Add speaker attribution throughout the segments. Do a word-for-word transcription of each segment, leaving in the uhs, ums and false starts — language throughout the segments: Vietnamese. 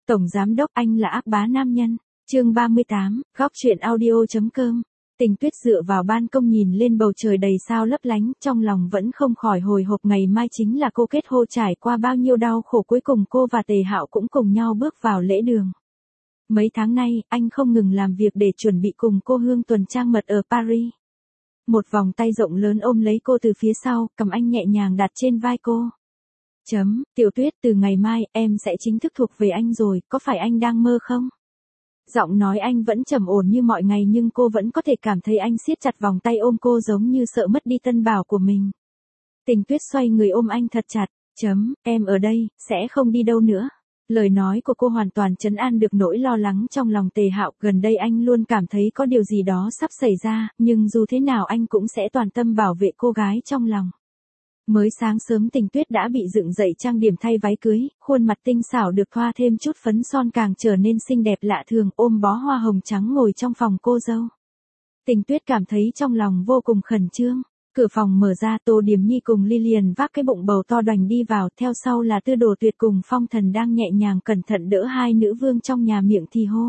Speaker 1: Tổng giám đốc anh là ác bá nam nhân. Chương ba mươi tám, góc truyện audio.com. Tình Tuyết dựa vào ban công nhìn lên bầu trời đầy sao lấp lánh, trong lòng vẫn không khỏi hồi hộp ngày mai chính là cô kết hôn, trải qua bao nhiêu đau khổ cuối cùng cô và Tề Hạo cũng cùng nhau bước vào lễ đường. Mấy tháng nay, anh không ngừng làm việc để chuẩn bị cùng cô hương tuần trăng mật ở Paris. Một vòng tay rộng lớn ôm lấy cô từ phía sau, cầm anh nhẹ nhàng đặt trên vai cô. Chấm, Tiểu Tuyết, từ ngày mai, em sẽ chính thức thuộc về anh rồi, có phải anh đang mơ không? Giọng nói anh vẫn trầm ổn như mọi ngày nhưng cô vẫn có thể cảm thấy anh siết chặt vòng tay ôm cô giống như sợ mất đi tân bảo của mình. Tình Tuyết xoay người ôm anh thật chặt. Chấm, em ở đây, sẽ không đi đâu nữa. Lời nói của cô hoàn toàn trấn an được nỗi lo lắng trong lòng Tề Hạo. Gần đây anh luôn cảm thấy có điều gì đó sắp xảy ra, nhưng dù thế nào anh cũng sẽ toàn tâm bảo vệ cô gái trong lòng. Mới sáng sớm Tình Tuyết đã bị dựng dậy trang điểm thay váy cưới, khuôn mặt tinh xảo được thoa thêm chút phấn son càng trở nên xinh đẹp lạ thường, ôm bó hoa hồng trắng ngồi trong phòng cô dâu. Tình Tuyết cảm thấy trong lòng vô cùng khẩn trương. Cửa phòng mở ra, Tô Điềm Nhi cùng Lilian vác cái bụng bầu to đoành đi vào, theo sau là Tư Đồ Tuyệt cùng Phong Thần đang nhẹ nhàng cẩn thận đỡ hai nữ vương trong nhà, miệng thì hô.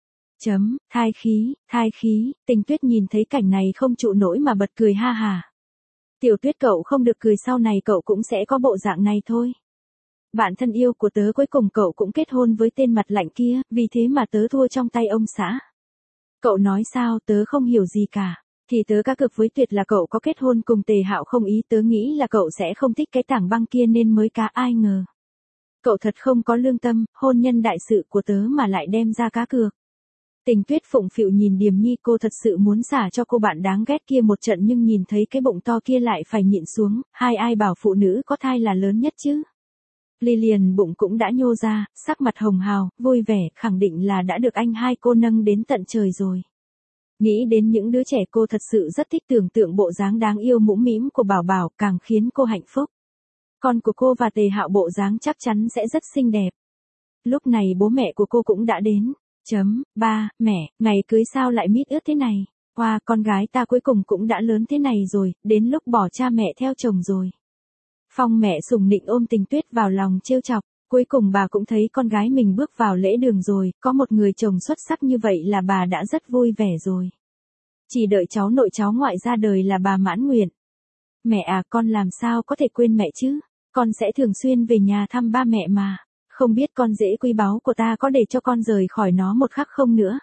Speaker 1: Chấm, thai khí, thai khí. Tình Tuyết nhìn thấy cảnh này không trụ nổi mà bật cười ha hà. Tiểu Tuyết, cậu không được cười, sau này cậu cũng sẽ có bộ dạng này thôi. Bạn thân yêu của tớ, cuối cùng cậu cũng kết hôn với tên mặt lạnh kia, vì thế mà tớ thua trong tay ông xã. Cậu nói sao? Tớ không hiểu gì cả. Thì tớ cá cực với Tuyệt là cậu có kết hôn cùng Tề Hạo không ý, tớ nghĩ là cậu sẽ không thích cái tảng băng kia nên mới cá, ai ngờ. Cậu thật không có lương tâm, hôn nhân đại sự của tớ mà lại đem ra cá cược. Tình Tuyết phụng phịu nhìn Điềm Nhi, cô thật sự muốn xả cho cô bạn đáng ghét kia một trận nhưng nhìn thấy cái bụng to kia lại phải nhịn xuống, hai ai bảo phụ nữ có thai là lớn nhất chứ. Lilian bụng cũng đã nhô ra, sắc mặt hồng hào, vui vẻ, khẳng định là đã được anh hai cô nâng đến tận trời rồi. Nghĩ đến những đứa trẻ cô thật sự rất thích tưởng tượng bộ dáng đáng yêu mũm mĩm của Bảo Bảo, càng khiến cô hạnh phúc. Con của cô và Tề Hạo bộ dáng chắc chắn sẽ rất xinh đẹp. Lúc này bố mẹ của cô cũng đã đến. Chấm, ba, mẹ, ngày cưới sao lại mít ướt thế này? Wow, con gái ta cuối cùng cũng đã lớn thế này rồi, đến lúc bỏ cha mẹ theo chồng rồi. Phong mẹ sủng nịnh ôm Tình Tuyết vào lòng trêu chọc, cuối cùng bà cũng thấy con gái mình bước vào lễ đường rồi, có một người chồng xuất sắc như vậy là bà đã rất vui vẻ rồi. Chỉ đợi cháu nội cháu ngoại ra đời là bà mãn nguyện. Mẹ à, con làm sao có thể quên mẹ chứ? Con sẽ thường xuyên về nhà thăm ba mẹ mà. Không biết con dễ quý báu của ta có để cho con rời khỏi nó một khắc không nữa.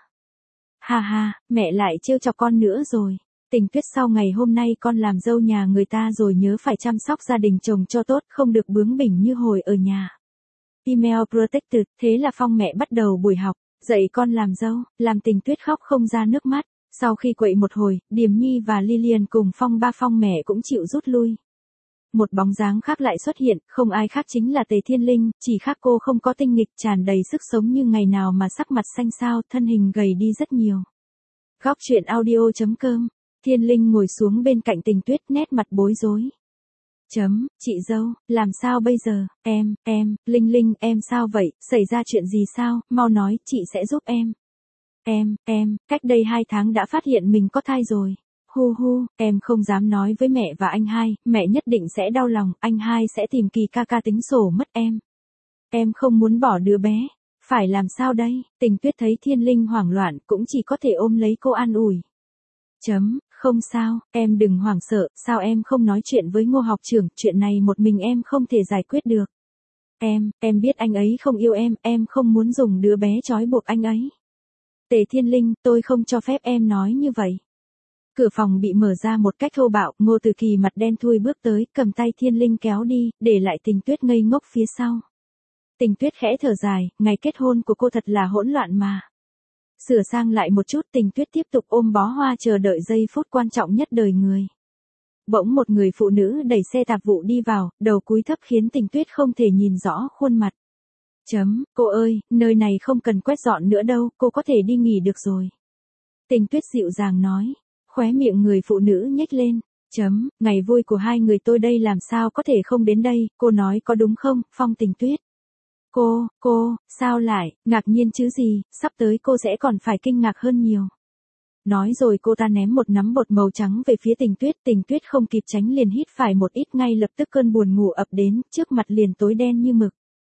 Speaker 1: Ha ha, mẹ lại trêu chọc con nữa rồi. Tình Tuyết, sau ngày hôm nay con làm dâu nhà người ta rồi nhớ phải chăm sóc gia đình chồng cho tốt, không được bướng bỉnh như hồi ở nhà. Email protected. Thế là Phong mẹ bắt đầu buổi học, dạy con làm dâu, làm Tình Tuyết khóc không ra nước mắt. Sau khi quậy một hồi, Điềm Nhi và Lilian cùng Phong ba Phong mẹ cũng chịu rút lui. Một bóng dáng khác lại xuất hiện, không ai khác chính là Tề Thiên Linh, chỉ khác cô không có tinh nghịch, tràn đầy sức sống như ngày nào mà sắc mặt xanh xao, thân hình gầy đi rất nhiều. Góc truyện audio.com. Thiên Linh ngồi xuống bên cạnh Tình Tuyết, nét mặt bối rối. Chấm, chị dâu, làm sao bây giờ? Em, em, Linh Linh, em sao vậy? Xảy ra chuyện gì sao? Mau nói, chị sẽ giúp em. Em, em, cách đây hai tháng đã phát hiện mình có thai rồi. Hu hu, em không dám nói với mẹ và anh hai, mẹ nhất định sẽ đau lòng, anh hai sẽ tìm Kỳ ca ca tính sổ mất em. Em không muốn bỏ đứa bé, phải làm sao đây? Tình Tuyết thấy Thiên Linh hoảng loạn, cũng chỉ có thể ôm lấy cô an ủi. Chấm, không sao, em đừng hoảng sợ, sao em không nói chuyện với Ngô học trưởng, chuyện này một mình em không thể giải quyết được. Em, em biết anh ấy không yêu em, em không muốn dùng đứa bé trói buộc anh ấy. Tề Thiên Linh, tôi không cho phép em nói như vậy. Cửa phòng bị mở ra một cách thô bạo, Ngô Từ Kỳ mặt đen thui bước tới, cầm tay Thiên Linh kéo đi, để lại Tình Tuyết ngây ngốc phía sau. Tình Tuyết khẽ thở dài, ngày kết hôn của cô thật là hỗn loạn mà. Sửa sang lại một chút, Tình Tuyết tiếp tục ôm bó hoa chờ đợi giây phút quan trọng nhất đời người. Bỗng một người phụ nữ đẩy xe tạp vụ đi vào, đầu cúi thấp khiến Tình Tuyết không thể nhìn rõ khuôn mặt. Chấm, cô ơi, nơi này không cần quét dọn nữa đâu, cô có thể đi nghỉ được rồi. Tình Tuyết dịu dàng nói. Khóe miệng người phụ nữ nhếch lên. Chấm, ngày vui của hai người tôi đây làm sao có thể không đến đây, cô nói có đúng không, Phong Tình Tuyết? Cô, cô, sao lại, ngạc nhiên chứ gì, sắp tới cô sẽ còn phải kinh ngạc hơn nhiều. Nói rồi cô ta ném một nắm bột màu trắng về phía Tình Tuyết, Tình Tuyết không kịp tránh liền hít phải một ít, ngay lập tức cơn buồn ngủ ập đến, trước mặt liền tối đen như mực.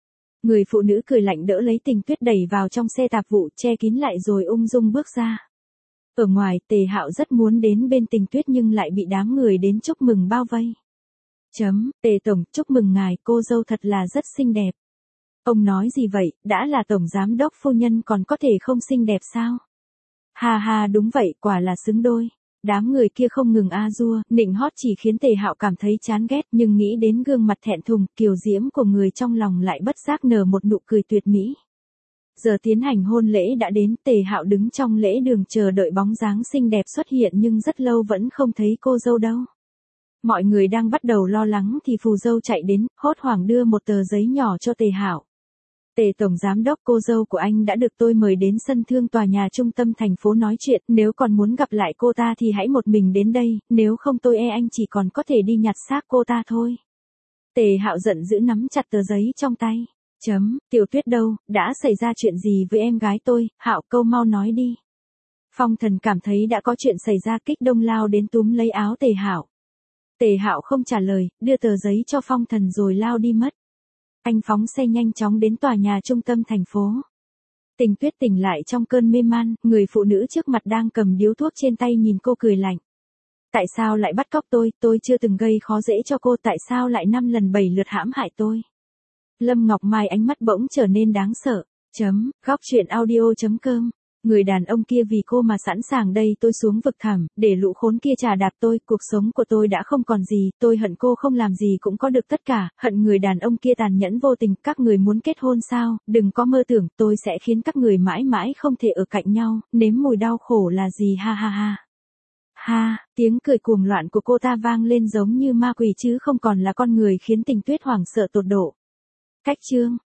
Speaker 1: Người phụ nữ cười lạnh đỡ lấy Tình Tuyết đẩy vào trong xe tạp vụ che kín lại rồi ung dung bước ra. Ở ngoài, Tề Hạo rất muốn đến bên Tình Tuyết nhưng lại bị đám người đến chúc mừng bao vây. Chấm, Tề Tổng, chúc mừng ngài, cô dâu thật là rất xinh đẹp. Ông nói gì vậy, đã là Tổng Giám Đốc phu nhân còn có thể không xinh đẹp sao? Ha ha đúng vậy, quả là xứng đôi. Đám người kia không ngừng a dua, nịnh hót chỉ khiến Tề Hạo cảm thấy chán ghét nhưng nghĩ đến gương mặt thẹn thùng, kiều diễm của người trong lòng lại bất giác nở một nụ cười tuyệt mỹ. Giờ tiến hành hôn lễ đã đến, Tề Hạo đứng trong lễ đường chờ đợi bóng dáng xinh đẹp xuất hiện nhưng rất lâu vẫn không thấy cô dâu đâu. Mọi người đang bắt đầu lo lắng thì phù dâu chạy đến, hốt hoảng đưa một tờ giấy nhỏ cho Tề Hạo. Tề Tổng Giám Đốc, cô dâu của anh đã được tôi mời đến sân thương tòa nhà trung tâm thành phố nói chuyện, nếu còn muốn gặp lại cô ta thì hãy một mình đến đây, nếu không tôi e anh chỉ còn có thể đi nhặt xác cô ta thôi. Tề Hạo giận dữ nắm chặt tờ giấy trong tay. Chấm, Tiểu Tuyết đâu, đã xảy ra chuyện gì với em gái tôi, Hạo câu mau nói đi. Phong Thần cảm thấy đã có chuyện xảy ra, kích động lao đến túm lấy áo Tề Hạo. Tề Hạo không trả lời, đưa tờ giấy cho Phong Thần rồi lao đi mất. Anh phóng xe nhanh chóng đến tòa nhà trung tâm thành phố. Tình Tuyết tỉnh lại trong cơn mê man, người phụ nữ trước mặt đang cầm điếu thuốc trên tay nhìn cô cười lạnh. Tại sao lại bắt cóc tôi, tôi chưa từng gây khó dễ cho cô, tại sao lại năm lần bảy lượt hãm hại tôi? Lâm Ngọc Mai ánh mắt bỗng trở nên đáng sợ. Chấm, góc truyện audio chấm com. Người đàn ông kia vì cô mà sẵn sàng đẩy tôi xuống vực thẳm, để lũ khốn kia trà đạp tôi, cuộc sống của tôi đã không còn gì, tôi hận cô không làm gì cũng có được tất cả, hận người đàn ông kia tàn nhẫn vô tình, các người muốn kết hôn sao, đừng có mơ tưởng, tôi sẽ khiến các người mãi mãi không thể ở cạnh nhau, nếm mùi đau khổ là gì ha ha ha. Ha, tiếng cười cuồng loạn của cô ta vang lên giống như ma quỷ chứ không còn là con người khiến Tình Tuyết hoảng sợ tột độ. Cách chương